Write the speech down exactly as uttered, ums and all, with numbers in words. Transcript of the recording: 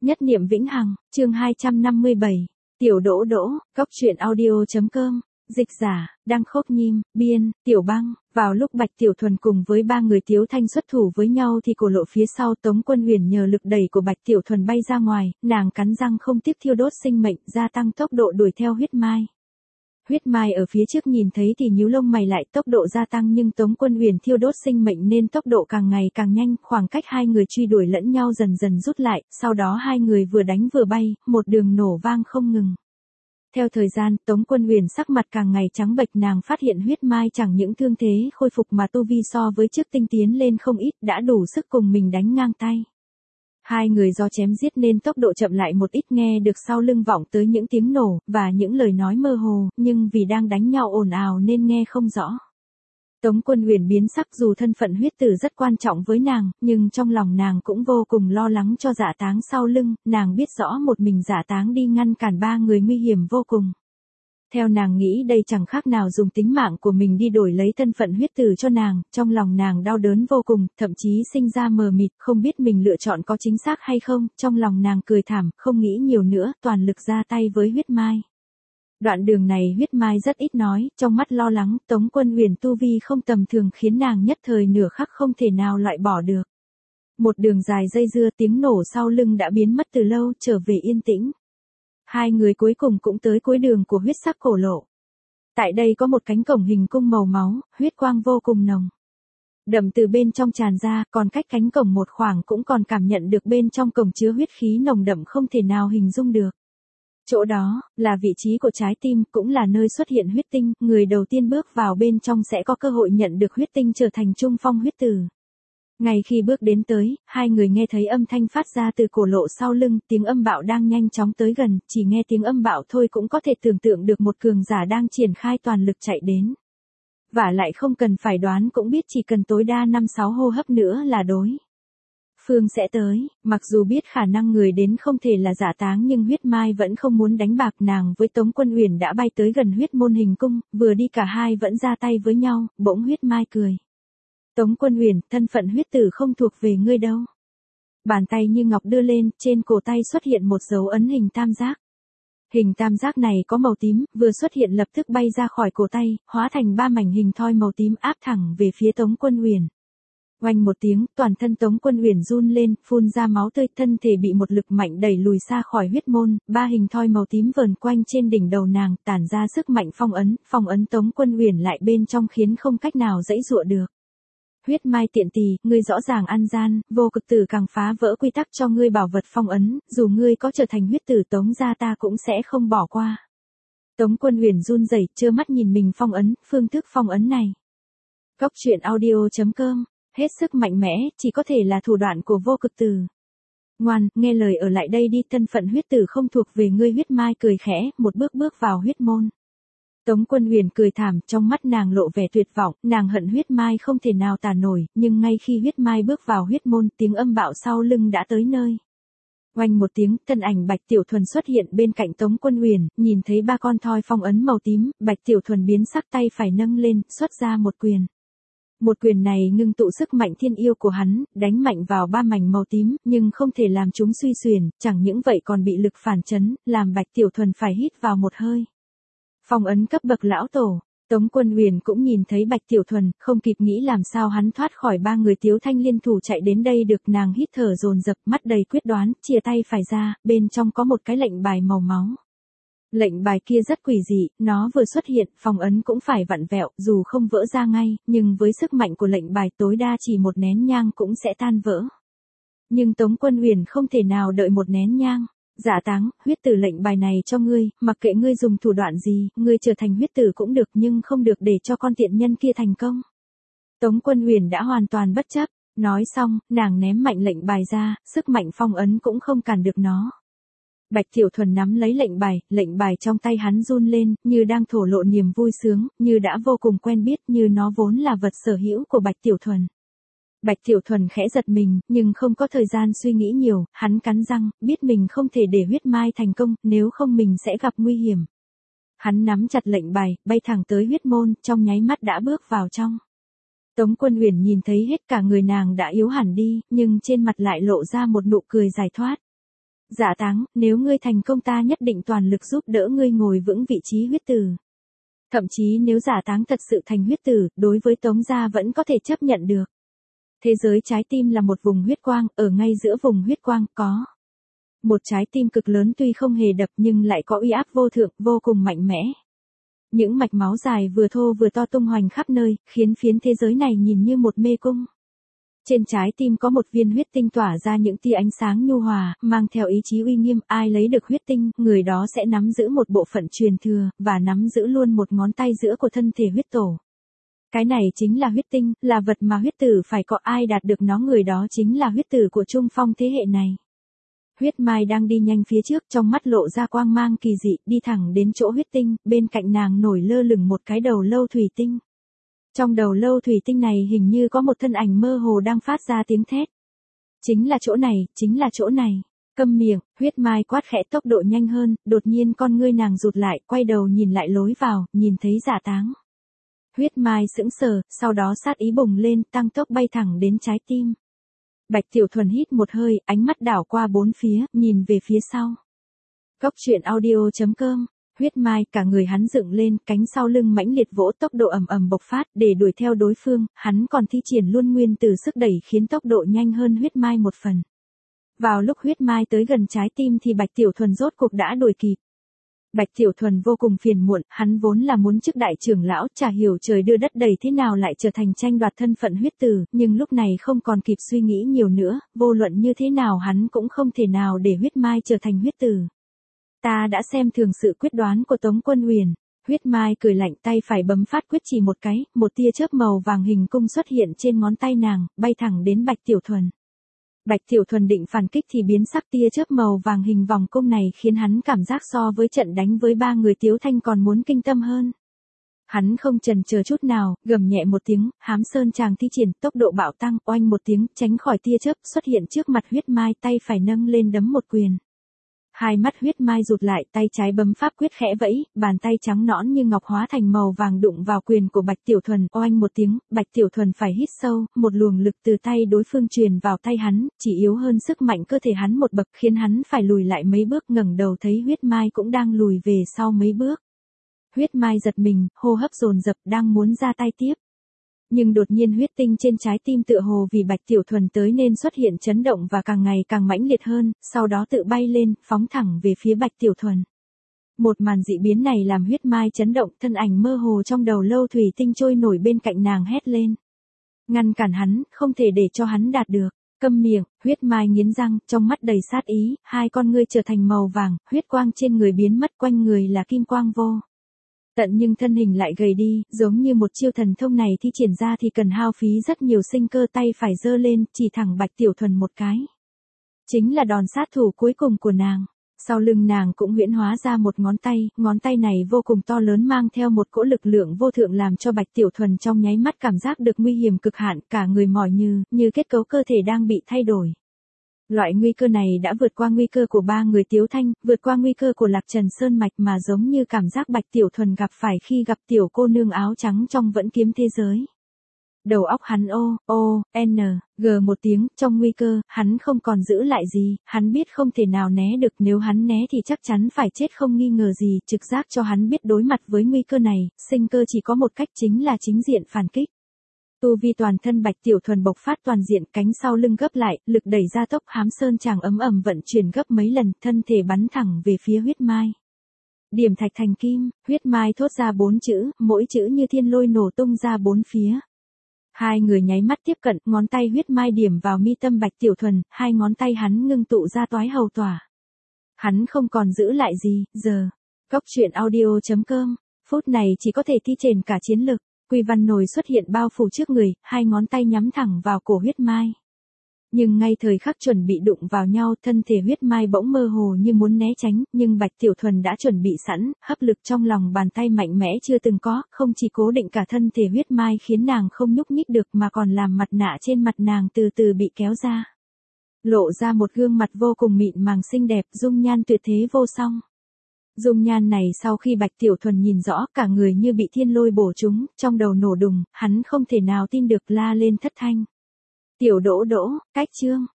Nhất niệm vĩnh hằng, chương hai trăm năm mươi bảy. Tiểu Đỗ Đỗ, Cốc truyện audio.com, dịch giả, Đăng Khốc Nhim, biên, Tiểu Băng. Vào lúc Bạch Tiểu Thuần cùng với ba người Tiếu Thanh xuất thủ với nhau thì cổ lộ phía sau Tống Quân Huyền nhờ lực đẩy của Bạch Tiểu Thuần bay ra ngoài, nàng cắn răng không tiếc thiêu đốt sinh mệnh, gia tăng tốc độ đuổi theo Huyết Mai. Huyết Mai ở phía trước nhìn thấy thì nhíu lông mày lại, tốc độ gia tăng nhưng Tống Quân Huyền thiêu đốt sinh mệnh nên tốc độ càng ngày càng nhanh, khoảng cách hai người truy đuổi lẫn nhau dần dần rút lại, sau đó hai người vừa đánh vừa bay, một đường nổ vang không ngừng. Theo thời gian, Tống Quân Huyền sắc mặt càng ngày trắng bệch, nàng phát hiện Huyết Mai chẳng những thương thế khôi phục mà tu vi so với trước tinh tiến lên không ít, đã đủ sức cùng mình đánh ngang tay. Hai người do chém giết nên tốc độ chậm lại một ít, nghe được sau lưng vọng tới những tiếng nổ, và những lời nói mơ hồ, nhưng vì đang đánh nhau ồn ào nên nghe không rõ. Tống Quân Huyền biến sắc, dù thân phận huyết tử rất quan trọng với nàng, nhưng trong lòng nàng cũng vô cùng lo lắng cho Dạ Táng sau lưng, nàng biết rõ một mình Dạ Táng đi ngăn cản ba người nguy hiểm vô cùng. Theo nàng nghĩ đây chẳng khác nào dùng tính mạng của mình đi đổi lấy thân phận huyết tử cho nàng, trong lòng nàng đau đớn vô cùng, thậm chí sinh ra mờ mịt, không biết mình lựa chọn có chính xác hay không, trong lòng nàng cười thảm, không nghĩ nhiều nữa, toàn lực ra tay với Huyết Mai. Đoạn đường này Huyết Mai rất ít nói, trong mắt lo lắng, Tống Quân Huyền tu vi không tầm thường khiến nàng nhất thời nửa khắc không thể nào loại bỏ được. Một đường dài dây dưa, tiếng nổ sau lưng đã biến mất từ lâu, trở về yên tĩnh. Hai người cuối cùng cũng tới cuối đường của huyết sắc cổ lộ. Tại đây có một cánh cổng hình cung màu máu, huyết quang vô cùng nồng đậm từ bên trong tràn ra, còn cách cánh cổng một khoảng cũng còn cảm nhận được bên trong cổng chứa huyết khí nồng đậm không thể nào hình dung được. Chỗ đó, là vị trí của trái tim, cũng là nơi xuất hiện huyết tinh, người đầu tiên bước vào bên trong sẽ có cơ hội nhận được huyết tinh trở thành trung phong huyết tử. Ngay khi bước đến tới, hai người nghe thấy âm thanh phát ra từ cổ lộ sau lưng, tiếng âm bạo đang nhanh chóng tới gần, chỉ nghe tiếng âm bạo thôi cũng có thể tưởng tượng được một cường giả đang triển khai toàn lực chạy đến. Và lại không cần phải đoán cũng biết chỉ cần tối đa năm sáu hô hấp nữa là đối phương sẽ tới, mặc dù biết khả năng người đến không thể là Dạ Táng nhưng Huyết Mai vẫn không muốn đánh bạc, nàng với Tống Quân Huyền đã bay tới gần huyết môn hình cung, vừa đi cả hai vẫn ra tay với nhau, bỗng Huyết Mai cười. Tống Quân Huyền, thân phận huyết tử không thuộc về ngươi đâu. Bàn tay như ngọc đưa lên, trên cổ tay xuất hiện một dấu ấn hình tam giác. Hình tam giác này có màu tím, vừa xuất hiện lập tức bay ra khỏi cổ tay, hóa thành ba mảnh hình thoi màu tím áp thẳng về phía Tống Quân Huyền. Oanh một tiếng, toàn thân Tống Quân Huyền run lên, phun ra máu tươi, thân thể bị một lực mạnh đẩy lùi xa khỏi huyết môn, ba hình thoi màu tím vờn quanh trên đỉnh đầu nàng, tản ra sức mạnh phong ấn, phong ấn Tống Quân Huyền lại bên trong khiến không cách nào giãy giụa được. Huyết Mai tiện tỳ, ngươi rõ ràng ăn gian, vô cực tử càng phá vỡ quy tắc cho ngươi bảo vật phong ấn, dù ngươi có trở thành huyết tử Tống gia ta cũng sẽ không bỏ qua. Tống Quân Huyền run rẩy, trơ mắt nhìn mình phong ấn, phương thức phong ấn này. Cốc truyện audio.com, hết sức mạnh mẽ, chỉ có thể là thủ đoạn của vô cực tử. Ngoan, nghe lời ở lại đây đi, thân phận huyết tử không thuộc về ngươi. Huyết Mai cười khẽ, một bước bước vào huyết môn. Tống Quân Huyền cười thảm, trong mắt nàng lộ vẻ tuyệt vọng, nàng hận Huyết Mai không thể nào tả nổi, nhưng ngay khi Huyết Mai bước vào huyết môn, tiếng âm bạo sau lưng đã tới nơi. Oanh một tiếng, thân ảnh Bạch Tiểu Thuần xuất hiện bên cạnh Tống Quân Huyền, nhìn thấy ba con thoi phong ấn màu tím, Bạch Tiểu Thuần biến sắc, tay phải nâng lên, xuất ra một quyền. Một quyền này ngưng tụ sức mạnh thiên yêu của hắn, đánh mạnh vào ba mảnh màu tím, nhưng không thể làm chúng suy xuyển, chẳng những vậy còn bị lực phản chấn, làm Bạch Tiểu Thuần phải hít vào một hơi. Phong ấn cấp bậc lão tổ, Tống Quân Huyền cũng nhìn thấy Bạch Tiểu Thuần, không kịp nghĩ làm sao hắn thoát khỏi ba người Tiếu Thanh liên thủ chạy đến đây được, nàng hít thở dồn dập, mắt đầy quyết đoán, chia tay phải ra, bên trong có một cái lệnh bài màu máu. Lệnh bài kia rất quỷ dị, nó vừa xuất hiện, phong ấn cũng phải vặn vẹo, dù không vỡ ra ngay, nhưng với sức mạnh của lệnh bài tối đa chỉ một nén nhang cũng sẽ tan vỡ. Nhưng Tống Quân Huyền không thể nào đợi một nén nhang. Dạ Táng, huyết tử lệnh bài này cho ngươi, mặc kệ ngươi dùng thủ đoạn gì, ngươi trở thành huyết tử cũng được nhưng không được để cho con tiện nhân kia thành công. Tống Quân Huyền đã hoàn toàn bất chấp, nói xong, nàng ném mạnh lệnh bài ra, sức mạnh phong ấn cũng không cản được nó. Bạch Tiểu Thuần nắm lấy lệnh bài, lệnh bài trong tay hắn run lên, như đang thổ lộ niềm vui sướng, như đã vô cùng quen biết, như nó vốn là vật sở hữu của Bạch Tiểu Thuần. Bạch Tiểu Thuần khẽ giật mình, nhưng không có thời gian suy nghĩ nhiều, hắn cắn răng, biết mình không thể để Huyết Mai thành công, nếu không mình sẽ gặp nguy hiểm. Hắn nắm chặt lệnh bài, bay thẳng tới huyết môn, trong nháy mắt đã bước vào trong. Tống Quân Huyền nhìn thấy hết cả người nàng đã yếu hẳn đi, nhưng trên mặt lại lộ ra một nụ cười giải thoát. Dạ Táng, nếu ngươi thành công ta nhất định toàn lực giúp đỡ ngươi ngồi vững vị trí huyết tử. Thậm chí nếu Dạ Táng thật sự thành huyết tử, đối với Tống gia vẫn có thể chấp nhận được. Thế giới trái tim là một vùng huyết quang, ở ngay giữa vùng huyết quang có một trái tim cực lớn, tuy không hề đập nhưng lại có uy áp vô thượng, vô cùng mạnh mẽ. Những mạch máu dài vừa thô vừa to tung hoành khắp nơi, khiến phiến thế giới này nhìn như một mê cung. Trên trái tim có một viên huyết tinh tỏa ra những tia ánh sáng nhu hòa, mang theo ý chí uy nghiêm, ai lấy được huyết tinh, người đó sẽ nắm giữ một bộ phận truyền thừa, và nắm giữ luôn một ngón tay giữa của thân thể huyết tổ. Cái này chính là huyết tinh, là vật mà huyết tử phải có, ai đạt được nó người đó chính là huyết tử của Trung Phong thế hệ này. Huyết Mai đang đi nhanh phía trước, trong mắt lộ ra quang mang kỳ dị, đi thẳng đến chỗ huyết tinh, bên cạnh nàng nổi lơ lửng một cái đầu lâu thủy tinh. Trong đầu lâu thủy tinh này hình như có một thân ảnh mơ hồ đang phát ra tiếng thét. Chính là chỗ này, chính là chỗ này. Câm miệng, Huyết Mai quát khẽ, tốc độ nhanh hơn, đột nhiên con ngươi nàng rụt lại, quay đầu nhìn lại lối vào, nhìn thấy Dạ Táng. Huyết Mai sững sờ, sau đó sát ý bùng lên, tăng tốc bay thẳng đến trái tim. Bạch Tiểu Thuần hít một hơi, ánh mắt đảo qua bốn phía, nhìn về phía sau. Cốc truyện audio chấm com. Huyết Mai, cả người hắn dựng lên, cánh sau lưng mãnh liệt vỗ, tốc độ ầm ầm bộc phát, để đuổi theo đối phương, hắn còn thi triển luôn nguyên tử sức đẩy khiến tốc độ nhanh hơn Huyết Mai một phần. Vào lúc Huyết Mai tới gần trái tim thì Bạch Tiểu Thuần rốt cuộc đã đuổi kịp. Bạch Tiểu Thuần vô cùng phiền muộn, hắn vốn là muốn chức đại trưởng lão, chả hiểu trời đưa đất đầy thế nào lại trở thành tranh đoạt thân phận huyết tử, nhưng lúc này không còn kịp suy nghĩ nhiều nữa, vô luận như thế nào hắn cũng không thể nào để Huyết Mai trở thành huyết tử. Ta đã xem thường sự quyết đoán của Tống Quân Huyền. Huyết Mai cười lạnh, tay phải bấm phát quyết chỉ một cái, một tia chớp màu vàng hình cung xuất hiện trên ngón tay nàng, bay thẳng đến Bạch Tiểu Thuần. Bạch Tiểu Thuần định phản kích thì biến sắc, tia chớp màu vàng hình vòng cung này khiến hắn cảm giác so với trận đánh với ba người Tiếu Thanh còn muốn kinh tâm hơn. Hắn không chần chờ chút nào, gầm nhẹ một tiếng, Hám Sơn Tràng thi triển, tốc độ bạo tăng, oanh một tiếng, tránh khỏi tia chớp, xuất hiện trước mặt Huyết Mai, tay phải nâng lên đấm một quyền. Hai mắt Huyết Mai rụt lại, tay trái bấm pháp quyết khẽ vẫy, bàn tay trắng nõn như ngọc hóa thành màu vàng đụng vào quyền của Bạch Tiểu Thuần, oanh một tiếng, Bạch Tiểu Thuần phải hít sâu, một luồng lực từ tay đối phương truyền vào tay hắn, chỉ yếu hơn sức mạnh cơ thể hắn một bậc, khiến hắn phải lùi lại mấy bước, ngẩng đầu thấy Huyết Mai cũng đang lùi về sau mấy bước. Huyết Mai giật mình, hô hấp dồn dập, đang muốn ra tay tiếp. Nhưng đột nhiên huyết tinh trên trái tim tựa hồ vì Bạch Tiểu Thuần tới nên xuất hiện chấn động và càng ngày càng mãnh liệt hơn, sau đó tự bay lên, phóng thẳng về phía Bạch Tiểu Thuần. Một màn dị biến này làm Huyết Mai chấn động, thân ảnh mơ hồ trong đầu lâu thủy tinh trôi nổi bên cạnh nàng hét lên. Ngăn cản hắn, không thể để cho hắn đạt được. Câm miệng, Huyết Mai nghiến răng, trong mắt đầy sát ý, hai con ngươi trở thành màu vàng, huyết quang trên người biến mất, quanh người là kim quang vô tận nhưng thân hình lại gầy đi, giống như một chiêu thần thông này thi triển ra thì cần hao phí rất nhiều sinh cơ, tay phải giơ lên, chỉ thẳng Bạch Tiểu Thuần một cái. Chính là đòn sát thủ cuối cùng của nàng. Sau lưng nàng cũng huyễn hóa ra một ngón tay, ngón tay này vô cùng to lớn mang theo một cỗ lực lượng vô thượng làm cho Bạch Tiểu Thuần trong nháy mắt cảm giác được nguy hiểm cực hạn, cả người mỏi như, như kết cấu cơ thể đang bị thay đổi. Loại nguy cơ này đã vượt qua nguy cơ của ba người Tiếu Thanh, vượt qua nguy cơ của Lạc Trần Sơn Mạch mà giống như cảm giác Bạch Tiểu Thuần gặp phải khi gặp tiểu cô nương áo trắng trong Vẫn Kiếm Thế Giới. Đầu óc hắn ô, ô, n, g một tiếng, trong nguy cơ, hắn không còn giữ lại gì, hắn biết không thể nào né được, nếu hắn né thì chắc chắn phải chết không nghi ngờ gì, trực giác cho hắn biết đối mặt với nguy cơ này, sinh cơ chỉ có một cách chính là chính diện phản kích. Tu vi toàn thân Bạch Tiểu Thuần bộc phát toàn diện, cánh sau lưng gấp lại, lực đẩy ra tốc, Hám Sơn Tràng ấm ầm vận chuyển gấp mấy lần, thân thể bắn thẳng về phía Huyết Mai. Điểm thạch thành kim, Huyết Mai thốt ra bốn chữ, mỗi chữ như thiên lôi nổ tung ra bốn phía. Hai người nháy mắt tiếp cận, ngón tay Huyết Mai điểm vào mi tâm Bạch Tiểu Thuần, hai ngón tay hắn ngưng tụ ra toái hầu tỏa. Hắn không còn giữ lại gì, giờ. Cốc truyện audio chấm com, phút này chỉ có thể thi triển cả chiến lực. Quy Văn Nồi xuất hiện bao phủ trước người, hai ngón tay nhắm thẳng vào cổ Huyết Mai. Nhưng ngay thời khắc chuẩn bị đụng vào nhau, thân thể Huyết Mai bỗng mơ hồ như muốn né tránh, nhưng Bạch Tiểu Thuần đã chuẩn bị sẵn, hấp lực trong lòng bàn tay mạnh mẽ chưa từng có, không chỉ cố định cả thân thể Huyết Mai khiến nàng không nhúc nhích được mà còn làm mặt nạ trên mặt nàng từ từ bị kéo ra. Lộ ra một gương mặt vô cùng mịn màng xinh đẹp, dung nhan tuyệt thế vô song. Dung nhan này sau khi Bạch Tiểu Thuần nhìn rõ, cả người như bị thiên lôi bổ trúng, trong đầu nổ đùng, hắn không thể nào tin được, la lên thất thanh. Tiểu Đỗ Đỗ, cách chương.